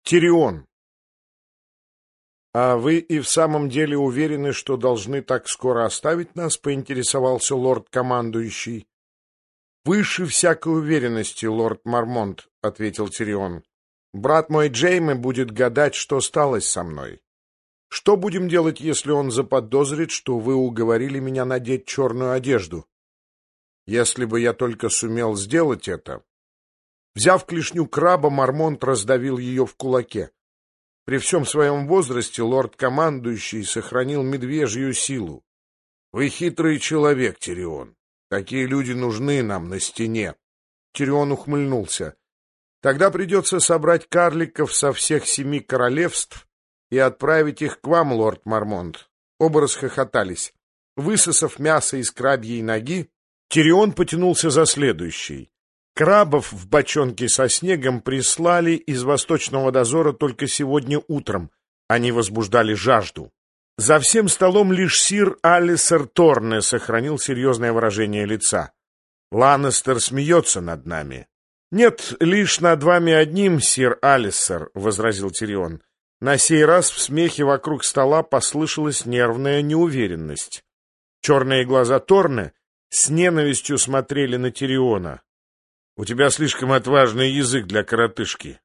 Тирион. «А вы и в самом деле уверены, что должны так скоро оставить нас?» — поинтересовался лорд-командующий. «Выше всякой уверенности, лорд Мармонт», — ответил Тирион. «Брат мой Джейме будет гадать, что сталось со мной. Что будем делать, если он заподозрит, что вы уговорили меня надеть черную одежду? Если бы я только сумел сделать это...» Взяв клешню краба, Мармонт раздавил ее в кулаке. При всем своем возрасте лорд-командующий сохранил медвежью силу. «Вы хитрый человек, Тирион. Такие люди нужны нам на стене». Тирион ухмыльнулся. «Тогда придется собрать карликов со всех 7 королевств и отправить их к вам, лорд Мармонт». Оба расхохотались. Высосав мясо из крабьей ноги, Тирион потянулся за следующей. Крабов в бочонке со снегом прислали из Восточного дозора только сегодня утром. Они возбуждали жажду. За всем столом лишь сир Аллисер Торне сохранил серьезное выражение лица. «Ланнестер смеется над нами». «Нет, лишь над вами одним, сир Аллисер», — возразил Тирион. На сей раз в смехе вокруг стола послышалась нервная неуверенность. Черные глаза Торне с ненавистью смотрели на Тириона. «У тебя слишком отважный язык для коротышки.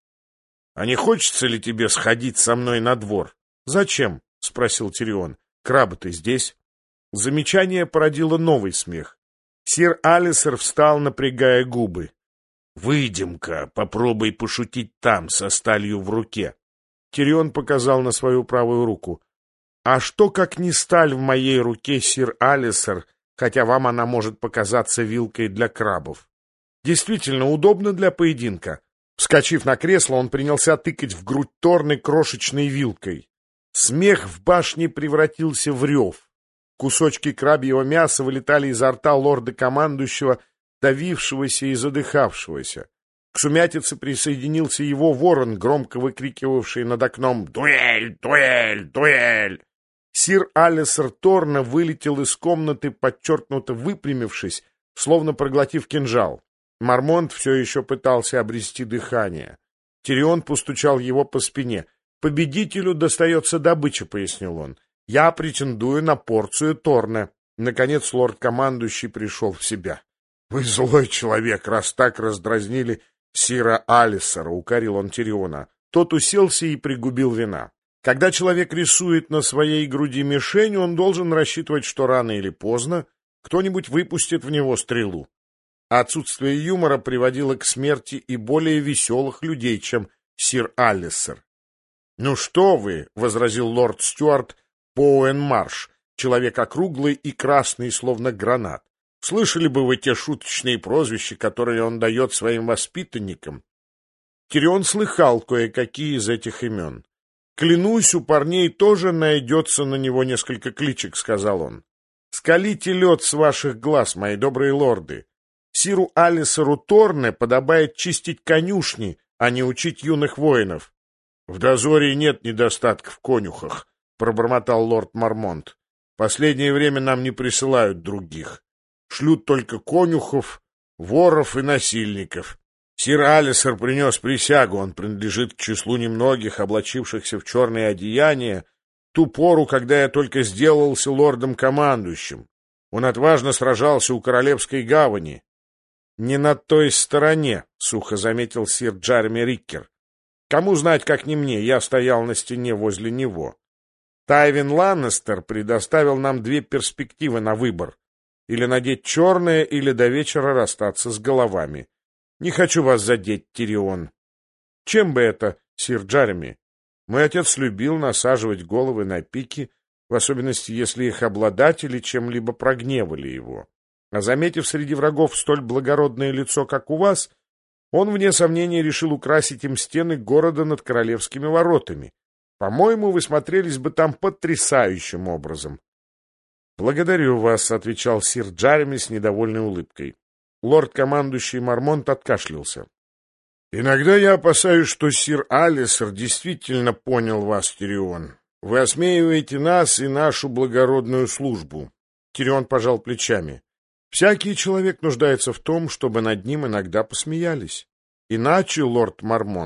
А не хочется ли тебе сходить со мной на двор?» «Зачем?» — спросил Тирион. «Крабы-то здесь». Замечание породило новый смех. Сир Аллисер встал, напрягая губы. «Выйдем-ка, попробуй пошутить там, со сталью в руке». Тирион показал на свою правую руку. «А что, как не сталь в моей руке, сир Аллисер, хотя вам она может показаться вилкой для крабов?» Действительно удобно для поединка. Вскочив на кресло, он принялся тыкать в грудь Торны крошечной вилкой. Смех в башне превратился в рев. Кусочки крабьего мяса вылетали изо рта лорда-командующего, давившегося и задыхавшегося. К сумятице присоединился его ворон, громко выкрикивавший над окном «Дуэль! Дуэль! Дуэль!». Сир Аллисер Торна вылетел из комнаты, подчеркнуто выпрямившись, словно проглотив кинжал. Мармонт все еще пытался обрести дыхание. Тирион постучал его по спине. «Победителю достается добыча», — пояснил он. «Я претендую на порцию Торна». Наконец лорд-командующий пришел в себя. «Вы злой человек, раз так раздразнили сира Аллисера», — укорил он Тириона. Тот уселся и пригубил вина. Когда человек рисует на своей груди мишень, он должен рассчитывать, что рано или поздно кто-нибудь выпустит в него стрелу. Отсутствие юмора приводило к смерти и более веселых людей, чем сир Аллисер. «Ну что вы!» — возразил лорд Стюарт Боуэн-Марш, человек округлый и красный, словно гранат. «Слышали бы вы те шуточные прозвища, которые он дает своим воспитанникам?» Тирион слыхал кое-какие из этих имен. «Клянусь, у парней тоже найдется на него несколько кличек», — сказал он. «Скалите лед с ваших глаз, мои добрые лорды. Сиру Аллисеру Торне подобает чистить конюшни, а не учить юных воинов». «В дозоре нет недостатка в конюхах», — пробормотал лорд Мармонт. «Последнее время нам не присылают других. Шлют только конюхов, воров и насильников. Сир Аллисер принес присягу, он принадлежит к числу немногих, облачившихся в черные одеяния, ту пору, когда я только сделался лордом-командующим. Он отважно сражался у Королевской гавани». «Не на той стороне», — сухо заметил сир Джареми Риккер. «Кому знать, как не мне, я стоял на стене возле него. Тайвин Ланнестер предоставил нам 2 перспективы на выбор. Или надеть черное, или до вечера расстаться с головами. Не хочу вас задеть, Тирион». «Чем бы это, сир Джареми? Мой отец любил насаживать головы на пики, в особенности, если их обладатели чем-либо прогневали его. А заметив среди врагов столь благородное лицо, как у вас, он, вне сомнения, решил украсить им стены города над королевскими воротами. По-моему, вы смотрелись бы там потрясающим образом». «Благодарю вас», — отвечал сир Джареми с недовольной улыбкой. Лорд-командующий Мармонт откашлялся. «Иногда я опасаюсь, что сир Аллисер действительно понял вас, Тирион. Вы осмеиваете нас и нашу благородную службу». Тирион пожал плечами. «Всякий человек нуждается в том, чтобы над ним иногда посмеялись. Иначе, лорд Мармонт,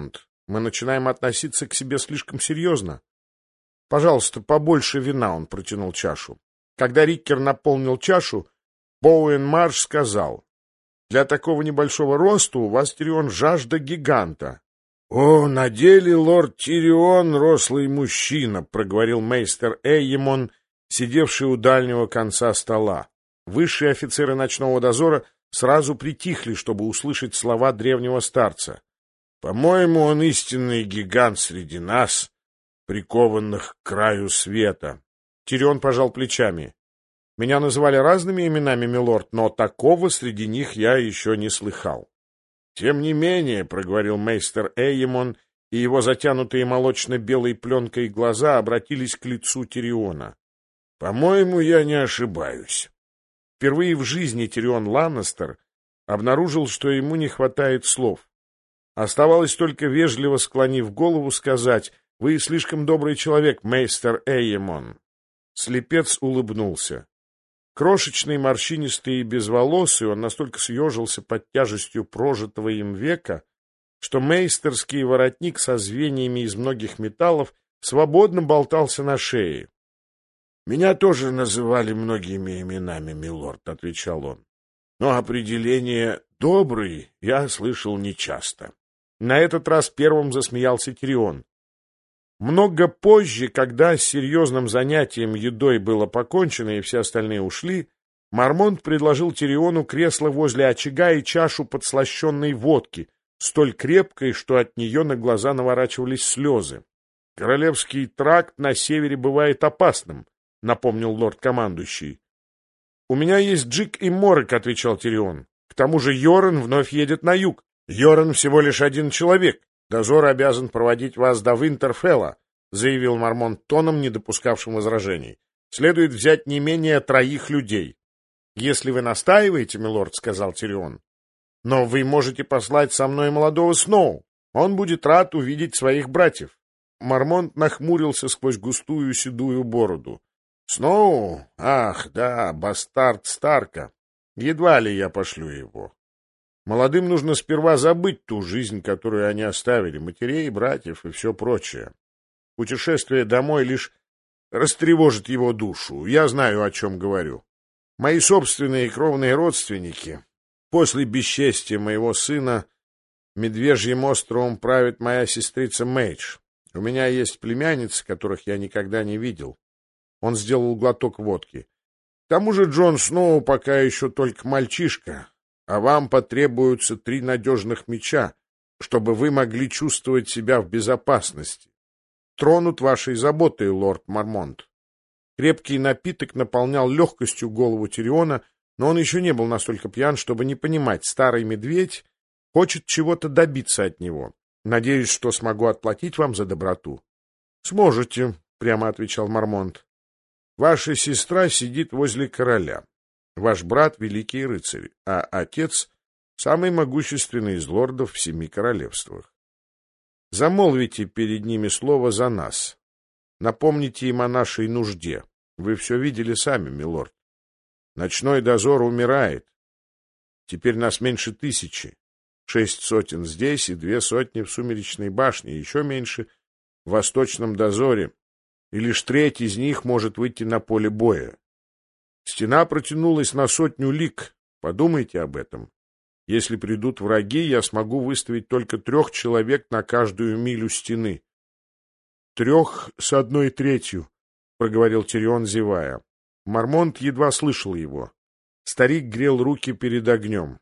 Мы начинаем относиться к себе слишком серьезно. Пожалуйста, побольше вина, он протянул чашу. Когда Риккер наполнил чашу, Боуэн Марш сказал: «Для такого небольшого роста у вас, Тирион, жажда гиганта». «О, на деле лорд Тирион — рослый мужчина», — проговорил мейстер Эйемон, сидевший у дальнего конца стола. Высшие офицеры ночного дозора сразу притихли, чтобы услышать слова древнего старца. «По-моему, он истинный гигант среди нас, прикованных к краю света». Тирион пожал плечами. «Меня называли разными именами, милорд, но такого среди них я еще не слыхал». «Тем не менее», — проговорил мейстер Эйемон, и его затянутые молочно-белой пленкой глаза обратились к лицу Тириона. «По-моему, я не ошибаюсь». Впервые в жизни Тирион Ланнистер обнаружил, что ему не хватает слов. Оставалось только, вежливо склонив голову, сказать: «Вы слишком добрый человек, мейстер Эйемон». Слепец улыбнулся. Крошечный, морщинистый и безволосый, он настолько съежился под тяжестью прожитого им века, что мейстерский воротник со звеньями из многих металлов свободно болтался на шее. «Меня тоже называли многими именами, милорд», — отвечал он. «Но определение «добрый» я слышал нечасто». На этот раз первым засмеялся Тирион. Много позже, когда с серьезным занятием едой было покончено и все остальные ушли, Мармонт предложил Тириону кресло возле очага и чашу подслащенной водки, столь крепкой, что от нее на глаза наворачивались слезы. «Королевский тракт на севере бывает опасным», — напомнил лорд-командующий. «У меня есть Джик и Морок», — отвечал Тирион. «К тому же Йоран вновь едет на юг. Йоран всего лишь один человек. Дозор обязан проводить вас до Винтерфелла», — заявил Мармонт тоном, не допускавшим возражений. «Следует взять не менее 3 людей». «Если вы настаиваете, милорд», — сказал Тирион. «Но вы можете послать со мной молодого Сноу. Он будет рад увидеть своих братьев». Мармонт нахмурился сквозь густую седую бороду. «Сноу? Ах, да, бастард Старка. Едва ли я пошлю его. Молодым нужно сперва забыть ту жизнь, которую они оставили, матерей, братьев и все прочее. Путешествие домой лишь растревожит его душу. Я знаю, о чем говорю. Мои собственные кровные родственники. После бесчестия моего сына Медвежьим островом правит моя сестрица Мэйдж. У меня есть племянницы, которых я никогда не видел». Он сделал глоток водки. «К тому же Джон Сноу пока еще только мальчишка, а вам потребуются 3 надежных меча, чтобы вы могли чувствовать себя в безопасности. Тронут вашей заботой, лорд Мармонт». Крепкий напиток наполнял легкостью голову Тириона, но он еще не был настолько пьян, чтобы не понимать, старый медведь хочет чего-то добиться от него. «Надеюсь, что смогу отплатить вам за доброту». «Сможете», — прямо отвечал Мармонт. «Ваша сестра сидит возле короля. Ваш брат — великий рыцарь, а отец — самый могущественный из лордов в 7 королевствах. Замолвите перед ними слово за нас. Напомните им о нашей нужде. Вы все видели сами, милорд. Ночной дозор умирает. Теперь нас меньше 1000. 6 сотен здесь и 2 сотни в Сумеречной башне, еще меньше в Восточном дозоре, и лишь 1/3 из них может выйти на поле боя. Стена протянулась на 100 лиг. Подумайте об этом. Если придут враги, я смогу выставить только 3 человек на каждую милю стены». 3 с 1/3, проговорил Тирион, зевая. Мармонт едва слышал его. Старик грел руки перед огнем.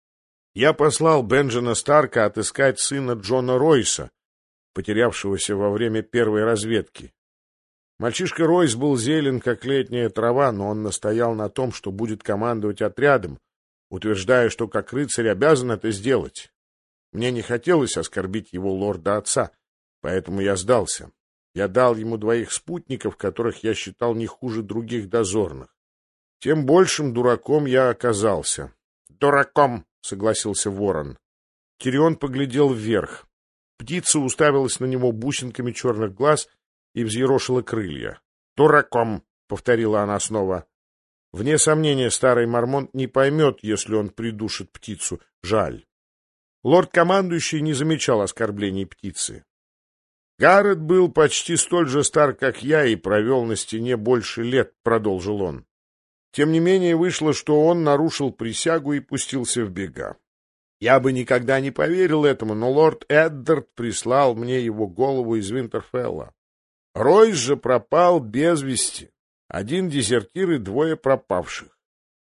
«Я послал Бенджина Старка отыскать сына Джона Ройса, потерявшегося во время первой разведки. Мальчишка Ройс был зелен, как летняя трава, но он настоял на том, что будет командовать отрядом, утверждая, что как рыцарь обязан это сделать. Мне не хотелось оскорбить его лорда-отца, поэтому я сдался. Я дал ему 2 спутников, которых я считал не хуже других дозорных. Тем большим дураком я оказался». «Дураком», — согласился ворон. Тирион поглядел вверх. Птица уставилась на него бусинками черных глаз и взъерошила крылья. «Дураком», — повторила она снова. Вне сомнения, старый Мармонт не поймет, если он придушит птицу. Жаль. Лорд-командующий не замечал оскорблений птицы. «Гаррет был почти столь же стар, как я, и провел на стене больше лет», — продолжил он. Тем не менее вышло, что он нарушил присягу и пустился в бега. Я бы никогда не поверил этому, но лорд Эддард прислал мне его голову из Винтерфелла. Ройс же пропал без вести. 1 дезертир и 2 пропавших.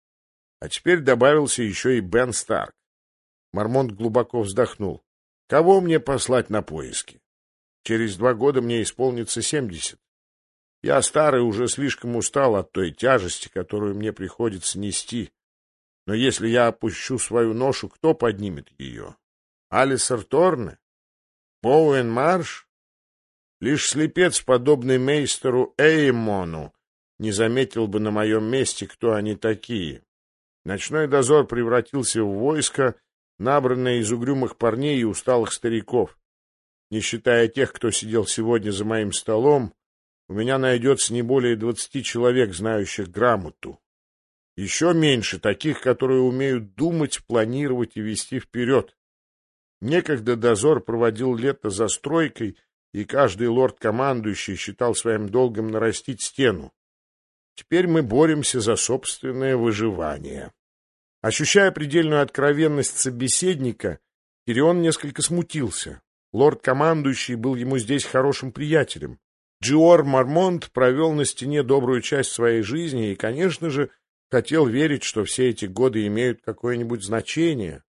А теперь добавился еще и Бен Старк. Мормонт глубоко вздохнул. Кого мне послать на поиски? Через 2 года мне исполнится 70. Я старый, уже слишком устал от той тяжести, которую мне приходится нести. Но если я опущу свою ношу, кто поднимет ее? Алисер Торне? Боуэн Марш? Лишь слепец, подобный мейстеру Эймону, не заметил бы на моем месте, кто они такие. Ночной дозор превратился в войско, набранное из угрюмых парней и усталых стариков. Не считая тех, кто сидел сегодня за моим столом, у меня найдется не более 20 человек, знающих грамоту. Еще меньше таких, которые умеют думать, планировать и вести вперед. Некогда дозор проводил лето за стройкой, и каждый лорд-командующий считал своим долгом нарастить стену. Теперь мы боремся за собственное выживание. Ощущая предельную откровенность собеседника, Тирион несколько смутился. Лорд-командующий был ему здесь хорошим приятелем. Джиор Мармонт провел на стене добрую часть своей жизни и, конечно же, хотел верить, что все эти годы имеют какое-нибудь значение.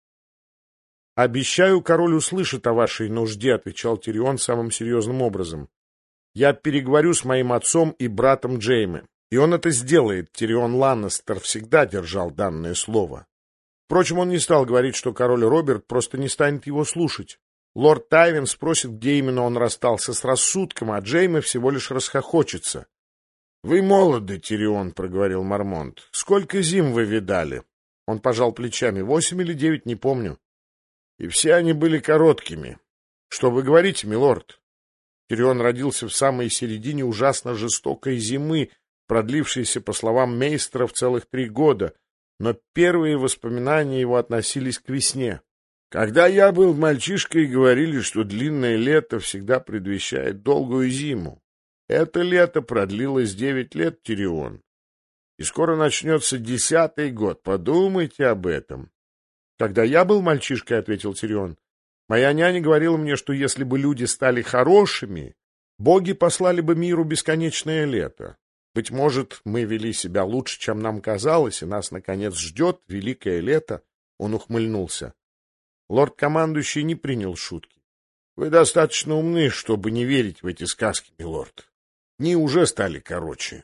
«Обещаю, король услышит о вашей нужде», — отвечал Тирион самым серьезным образом. «Я переговорю с моим отцом и братом Джейме, и он это сделает». Тирион Ланнестер всегда держал данное слово. Впрочем, он не стал говорить, что король Роберт просто не станет его слушать. Лорд Тайвин спросит, где именно он расстался с рассудком, а Джейме всего лишь расхохочется. — Вы молоды, Тирион, — проговорил Мармонт. — Сколько зим вы видали? Он пожал плечами. 8 или 9, не помню. И все они были короткими. Что вы говорите, милорд? Тирион родился в самой середине ужасно жестокой зимы, продлившейся, по словам мейстеров, целых 3 года, но первые воспоминания его относились к весне. Когда я был мальчишкой, говорили, что длинное лето всегда предвещает долгую зиму. Это лето продлилось 9 лет, Тирион. И скоро начнется 10-й год. Подумайте об этом. Когда я был мальчишкой, — ответил Тирион, — моя няня говорила мне, что если бы люди стали хорошими, боги послали бы миру бесконечное лето. Быть может, мы вели себя лучше, чем нам казалось, и нас, наконец, ждет великое лето. Он ухмыльнулся. Лорд-командующий не принял шутки. — Вы достаточно умны, чтобы не верить в эти сказки, милорд. Дни уже стали короче.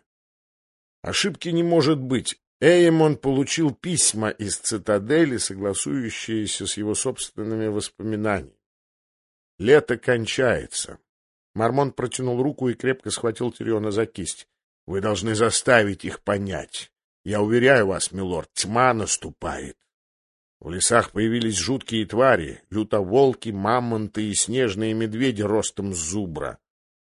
Ошибки не может быть. Эймон получил письма из цитадели, согласующиеся с его собственными воспоминаниями. Лето кончается. Мармонт протянул руку и крепко схватил Тириона за кисть. — Вы должны заставить их понять. Я уверяю вас, милорд, тьма наступает. В лесах появились жуткие твари, лютоволки, мамонты и снежные медведи ростом с зубра.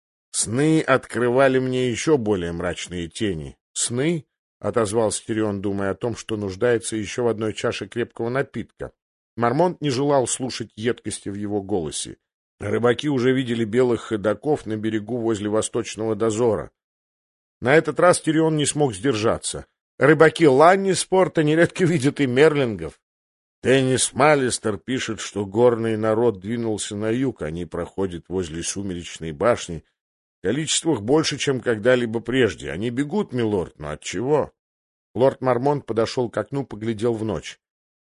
Сны открывали мне еще более мрачные тени. Сны? — отозвался Тирион, думая о том, что нуждается еще в одной чаше крепкого напитка. Мармонт не желал слушать едкости в его голосе. Рыбаки уже видели белых ходоков на берегу возле восточного дозора. На этот раз Тирион не смог сдержаться. Рыбаки Ланниспорта нередко видят и мерлингов. Деннис Маллистер пишет, что горный народ двинулся на юг, они проходят возле Сумеречной башни. В количествах больше, чем когда-либо прежде. Они бегут, милорд, но от чего? Лорд Мармонт подошел к окну, поглядел в ночь.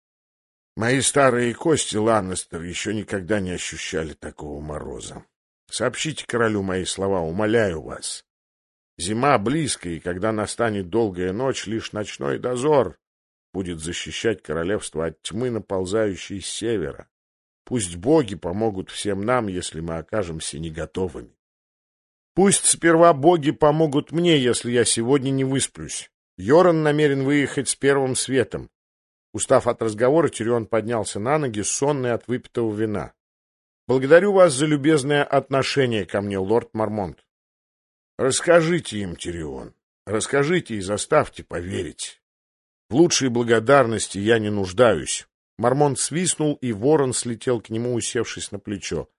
Мои старые кости, Ланнестер, еще никогда не ощущали такого мороза. Сообщите королю мои слова, умоляю вас. Зима близко, и когда настанет долгая ночь, лишь ночной дозор будет защищать королевство от тьмы, наползающей с севера. Пусть боги помогут всем нам, если мы окажемся не готовыми. Пусть сперва боги помогут мне, если я сегодня не высплюсь. Йоран намерен выехать с первым светом. Устав от разговора, Тирион поднялся на ноги, сонный от выпитого вина. — Благодарю вас за любезное отношение ко мне, лорд Мармонт. — Расскажите им, Тирион, расскажите и заставьте поверить. В лучшей благодарности я не нуждаюсь. Мармонт свистнул, и ворон слетел к нему, усевшись на плечо.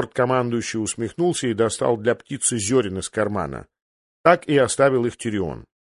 Лорд-командующий усмехнулся и достал для птицы зерен из кармана. Так и оставил их Тирион.